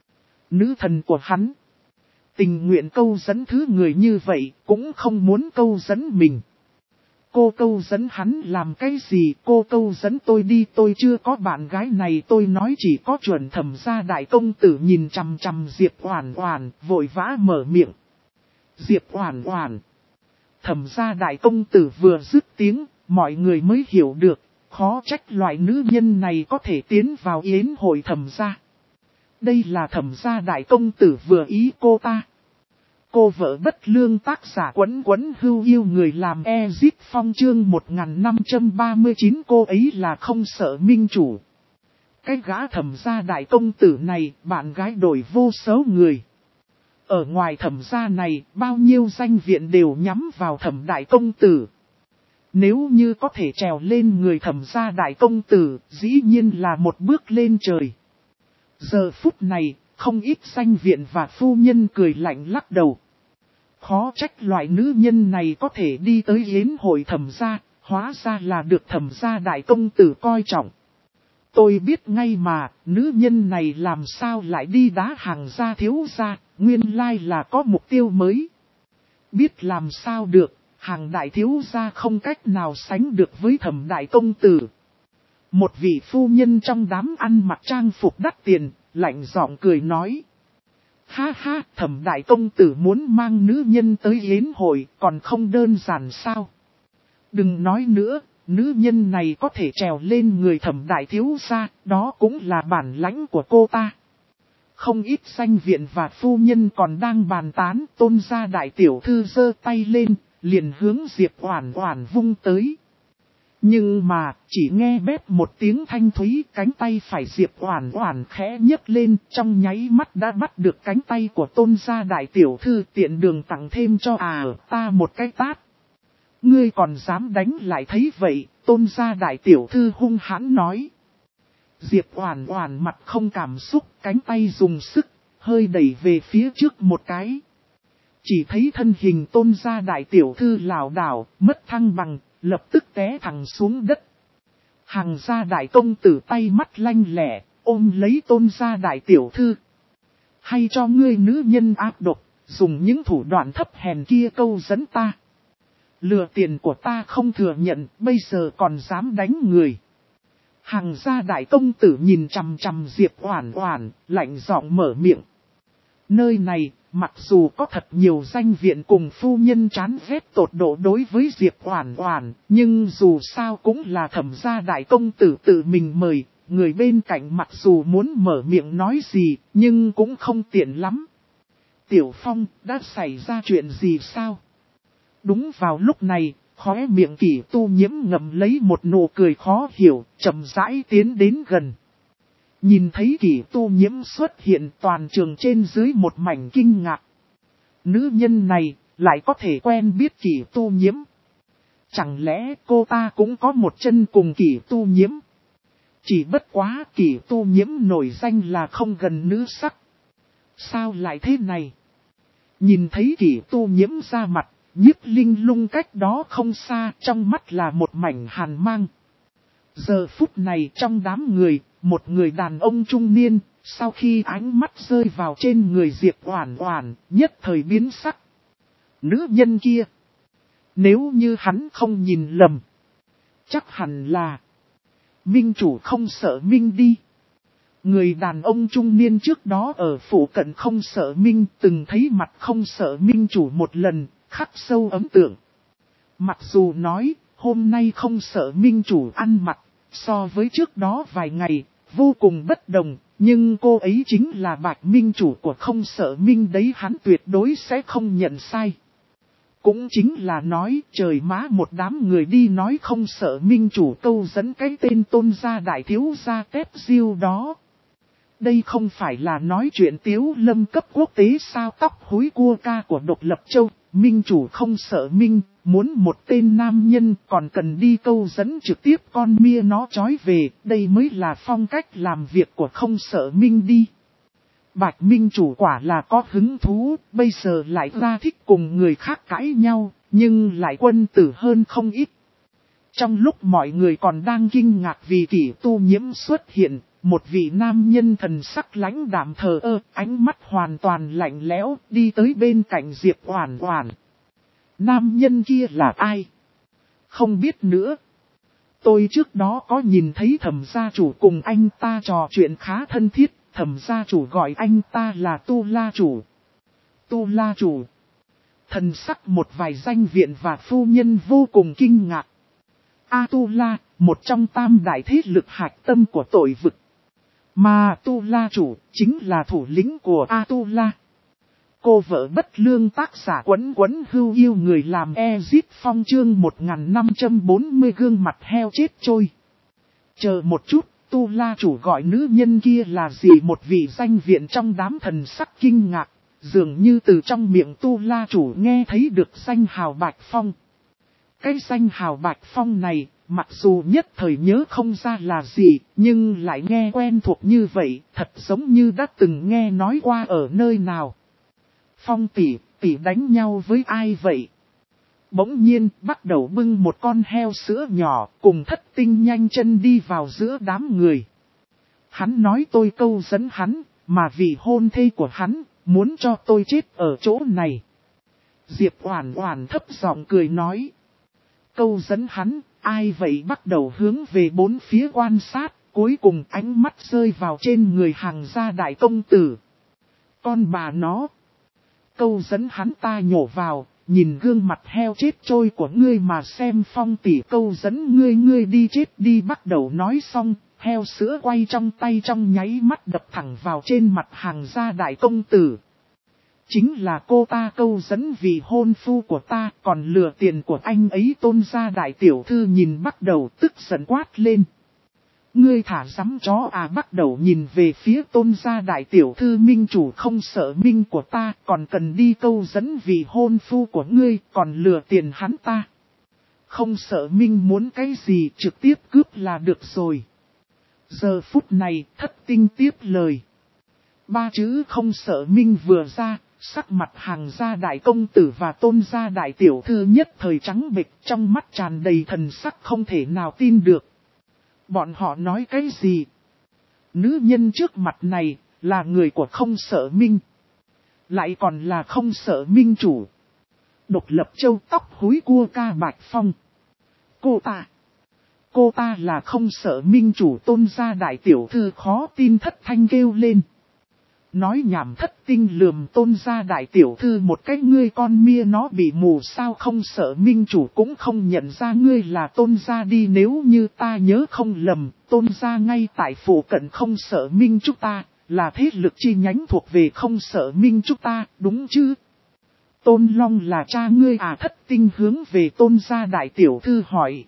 Nữ thần của hắn. Tình nguyện câu dẫn thứ người như vậy, cũng không muốn câu dẫn mình. Cô câu dẫn hắn làm cái gì? Cô câu dẫn tôi đi, tôi chưa có bạn gái này, tôi nói chỉ có chuẩn. Thẩm gia đại công tử nhìn chằm chằm Diệp Oản Oản, vội vã mở miệng. Diệp Oản Oản. Thẩm gia đại công tử vừa dứt tiếng, mọi người mới hiểu được, khó trách loại nữ nhân này có thể tiến vào yến hội Thẩm gia. Đây là Thẩm gia đại công tử vừa ý cô ta. Cô vợ bất lương, tác giả Quấn Quấn Hưu yêu người làm Ezit Phong, chương 1539. Cô ấy là không sợ minh chủ. Cái gã Thẩm gia đại công tử này, bạn gái đổi vô số người. Ở ngoài Thẩm gia này, bao nhiêu danh viện đều nhắm vào Thẩm đại công tử. Nếu như có thể trèo lên người Thẩm gia đại công tử, dĩ nhiên là một bước lên trời. Giờ phút này, không ít danh viện và phu nhân cười lạnh lắc đầu. Khó trách loại nữ nhân này có thể đi tới yến hội Thẩm gia, hóa ra là được Thẩm gia đại công tử coi trọng. Tôi biết ngay mà, nữ nhân này làm sao lại đi đá Hằng gia thiếu gia, nguyên lai là có mục tiêu mới. Biết làm sao được, Hằng đại thiếu gia không cách nào sánh được với Thẩm đại công tử. Một vị phu nhân trong đám ăn mặc trang phục đắt tiền, lạnh giọng cười nói. Ha ha, Thẩm đại công tử muốn mang nữ nhân tới yến hội còn không đơn giản sao? Đừng nói nữa, nữ nhân này có thể trèo lên người Thẩm đại thiếu gia, đó cũng là bản lãnh của cô ta. Không ít danh viện và phu nhân còn đang bàn tán, Tôn gia đại tiểu thư giơ tay lên, liền hướng Diệp Oản Oản vung tới. Nhưng mà, chỉ nghe bép một tiếng thanh thúy, cánh tay phải Diệp Oản Oản khẽ nhấc lên, trong nháy mắt đã bắt được cánh tay của Tôn gia đại tiểu thư, tiện đường tặng thêm cho ta một cái tát. Ngươi còn dám đánh lại thấy vậy, Tôn gia đại tiểu thư hung hãn nói. Diệp Oản Oản mặt không cảm xúc, cánh tay dùng sức, hơi đẩy về phía trước một cái. Chỉ thấy thân hình Tôn gia đại tiểu thư lảo đảo, mất thăng bằng, lập tức té thẳng xuống đất. Hàng gia đại công tử tay mắt lanh lẹ, ôm lấy Tôn gia đại tiểu thư. Hay cho ngươi nữ nhân ác độc, dùng những thủ đoạn thấp hèn kia câu dẫn ta. Lừa tiền của ta không thừa nhận, bây giờ còn dám đánh người. Hàng gia đại công tử nhìn chằm chằm Diệp Oản Oản, lạnh giọng mở miệng. Nơi này, mặc dù có thật nhiều danh viện cùng phu nhân chán ghét tột độ đối với Diệp Oản Oản, nhưng dù sao cũng là Thẩm gia đại công tử tự mình mời, người bên cạnh mặc dù muốn mở miệng nói gì, nhưng cũng không tiện lắm. Tiểu Phong, đã xảy ra chuyện gì sao? Đúng vào lúc này, khóe miệng Kỷ Tu Nhiễm ngậm lấy một nụ cười khó hiểu, chậm rãi tiến đến gần. Nhìn thấy Kỷ Tu Nhiễm xuất hiện, toàn trường trên dưới một mảnh kinh ngạc. Nữ nhân này, lại có thể quen biết Kỷ Tu Nhiễm. Chẳng lẽ cô ta cũng có một chân cùng Kỷ Tu Nhiễm? Chỉ bất quá Kỷ Tu Nhiễm nổi danh là không gần nữ sắc. Sao lại thế này? Nhìn thấy Kỷ Tu Nhiễm ra mặt, Nhiếp Linh Lung cách đó không xa, trong mắt là một mảnh hàn mang. Giờ phút này trong đám người, một người đàn ông trung niên, sau khi ánh mắt rơi vào trên người Diệp Oản Oản, nhất thời biến sắc. Nữ nhân kia, nếu như hắn không nhìn lầm, chắc hẳn là Minh chủ không sợ Minh đi. Người đàn ông trung niên trước đó ở phủ cận không sợ Minh, từng thấy mặt không sợ Minh chủ một lần, khắc sâu ấn tượng. Mặc dù nói, hôm nay không sợ Minh chủ ăn mặc, so với trước đó vài ngày, vô cùng bất đồng, nhưng cô ấy chính là Bạch Minh chủ của không sợ Minh đấy, hắn tuyệt đối sẽ không nhận sai. Cũng chính là nói, trời má một đám người đi nói không sợ Minh chủ câu dẫn cái tên Tôn gia đại thiếu gia Tép Diêu đó. Đây không phải là nói chuyện Tiếu Lâm cấp quốc tế sao? Tóc húi cua ca của Độc Lập Châu, Minh chủ không sợ Minh, muốn một tên nam nhân còn cần đi câu dẫn trực tiếp con mia nó trói về, đây mới là phong cách làm việc của không sợ Minh đi. Bạch Minh chủ quả là có hứng thú, bây giờ lại ra thích cùng người khác cãi nhau, nhưng lại quân tử hơn không ít. Trong lúc mọi người còn đang kinh ngạc vì Kỷ Tu Nhiễm xuất hiện, một vị nam nhân thần sắc lãnh đạm thờ ơ, ánh mắt hoàn toàn lạnh lẽo, đi tới bên cạnh Diệp Oản Oản. Nam nhân kia là ai? Không biết nữa. Tôi trước đó có nhìn thấy Thẩm gia chủ cùng anh ta trò chuyện khá thân thiết, Thẩm gia chủ gọi anh ta là Tu La chủ. Tu La chủ. Thần sắc một vài danh viện và phu nhân vô cùng kinh ngạc. Tu La, một trong tam đại thế lực hạch tâm của tội vực. Mà Tu La chủ, chính là thủ lĩnh của Tu La. Cô vợ bất lương tác giả Quấn Quấn Hưu Yêu người làm Ezit Phong chương 1540 gương mặt heo chết trôi. Chờ một chút, Tu La chủ gọi nữ nhân kia là gì? Một vị danh viện trong đám thần sắc kinh ngạc, dường như từ trong miệng Tu La chủ nghe thấy được danh hào Bạch Phong. Cái danh hào Bạch Phong này, mặc dù nhất thời nhớ không ra là gì, nhưng lại nghe quen thuộc như vậy, thật giống như đã từng nghe nói qua ở nơi nào. Phong tỷ đánh nhau với ai vậy? Bỗng nhiên bắt đầu bưng một con heo sữa nhỏ cùng Thất Tinh nhanh chân đi vào giữa đám người. Hắn nói tôi câu dẫn hắn, mà vì hôn thê của hắn, muốn cho tôi chết ở chỗ này. Diệp Oản Oản thấp giọng cười nói. Câu dẫn hắn, ai vậy? Bắt đầu hướng về bốn phía quan sát, cuối cùng ánh mắt rơi vào trên người Hàng gia đại công tử. Con bà nó. Câu dẫn hắn ta nhổ vào, nhìn gương mặt heo chết trôi của ngươi mà xem Phong tỷ câu dẫn ngươi đi chết đi. Bắt đầu nói xong, heo sữa quay trong tay trong nháy mắt đập thẳng vào trên mặt hàng gia đại công tử. Chính là cô ta câu dẫn vì hôn phu của ta, còn lừa tiền của anh ấy. Tôn gia đại tiểu thư nhìn Bắt Đầu tức giận quát lên. Ngươi thả rắm chó à? Bắt Đầu nhìn về phía Tôn gia đại tiểu thư. Minh chủ không sợ minh của ta, còn cần đi câu dẫn vì hôn phu của ngươi, còn lừa tiền hắn ta. Không sợ minh muốn cái gì, trực tiếp cướp là được rồi. Giờ phút này, Thất Tinh tiếp lời. Ba chữ không sợ minh vừa ra, sắc mặt hàng gia đại công tử và Tôn gia đại tiểu thư nhất thời trắng bệch, trong mắt tràn đầy thần sắc không thể nào tin được. Bọn họ nói cái gì? Nữ nhân trước mặt này là người của không sợ minh, lại còn là không sợ minh chủ. Độc Lập Châu tóc húi cua ca Bạch Phong. Cô ta là không sợ minh chủ. Tôn gia đại tiểu thư khó tin thất thanh kêu lên. Nói nhảm. Thất Tinh lườm Tôn gia đại tiểu thư một cái. Ngươi con mia nó bị mù sao? Không sợ minh chủ cũng không nhận ra ngươi là Tôn gia đi. Nếu như ta nhớ không lầm, Tôn gia ngay tại phủ cận không sợ minh chúng ta, là thế lực chi nhánh thuộc về không sợ minh chúng ta, đúng chứ? Tôn Long là cha ngươi à? Thất Tinh hướng về Tôn gia đại tiểu thư hỏi.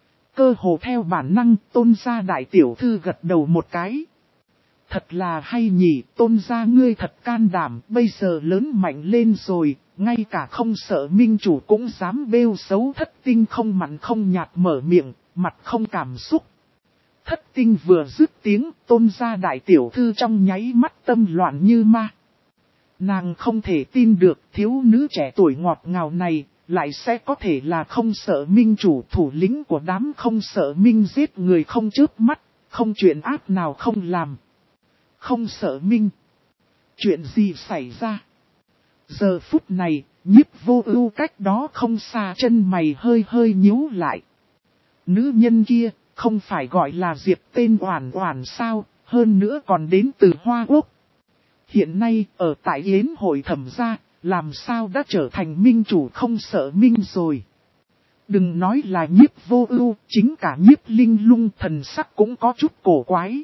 Cơ hồ theo bản năng, Tôn gia đại tiểu thư gật đầu một cái. Thật là hay nhỉ, Tôn gia ngươi thật can đảm, bây giờ lớn mạnh lên rồi, ngay cả không sợ minh chủ cũng dám bêu xấu. Thất Tinh không mặn không nhạt mở miệng, mặt không cảm xúc. Thất Tinh vừa dứt tiếng, Tôn gia đại tiểu thư trong nháy mắt tâm loạn như ma. Nàng không thể tin được thiếu nữ trẻ tuổi ngọt ngào này, lại sẽ có thể là không sợ minh chủ, thủ lĩnh của đám không sợ minh, giết người không chớp mắt, không chuyện ác nào không làm. Không sợ minh. Chuyện gì xảy ra? Giờ phút này, Nhiếp Vô Ưu cách đó không xa, chân mày hơi hơi nhíu lại. Nữ nhân kia, không phải gọi là Diệp tên Oản Oản sao, hơn nữa còn đến từ Hoa Quốc. Hiện nay, ở tại Yến hội Thẩm gia, làm sao đã trở thành minh chủ không sợ minh rồi. Đừng nói là Nhiếp Vô Ưu, chính cả Nhiếp Linh Lung thần sắc cũng có chút cổ quái.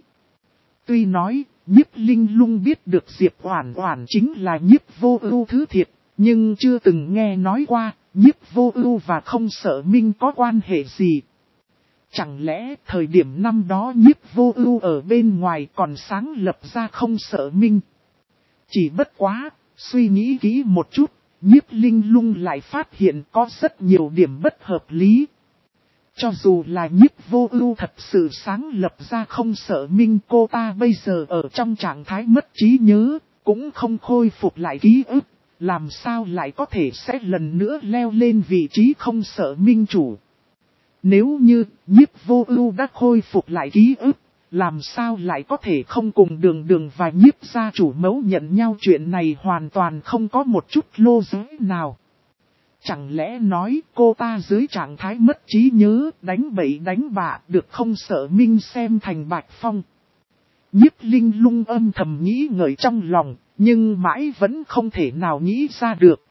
Tuy nói, Nhiếp Linh Lung biết được Diệp Oản Oản chính là Nhiếp Vô Ưu thứ thiệt, nhưng chưa từng nghe nói qua, Nhiếp Vô Ưu và không sợ minh có quan hệ gì. Chẳng lẽ thời điểm năm đó Nhiếp Vô Ưu ở bên ngoài còn sáng lập ra không sợ minh? Chỉ bất quá, suy nghĩ kỹ một chút, Nhiếp Linh Lung lại phát hiện có rất nhiều điểm bất hợp lý. Cho dù là Nhiếp Vô Ưu thật sự sáng lập ra không sợ minh, cô ta bây giờ ở trong trạng thái mất trí nhớ, cũng không khôi phục lại ký ức, làm sao lại có thể sẽ lần nữa leo lên vị trí không sợ minh chủ. Nếu như Nhiếp Vô Ưu đã khôi phục lại ký ức, làm sao lại có thể không cùng Đường và Nhiếp gia chủ mẫu nhận nhau? Chuyện này hoàn toàn không có một chút lô giới nào. Chẳng lẽ nói cô ta dưới trạng thái mất trí nhớ, đánh bậy đánh bạ, được không sợ minh xem thành Bạch Phong? Nhiếp Linh Lung âm thầm nghĩ ngợi trong lòng, nhưng mãi vẫn không thể nào nghĩ ra được.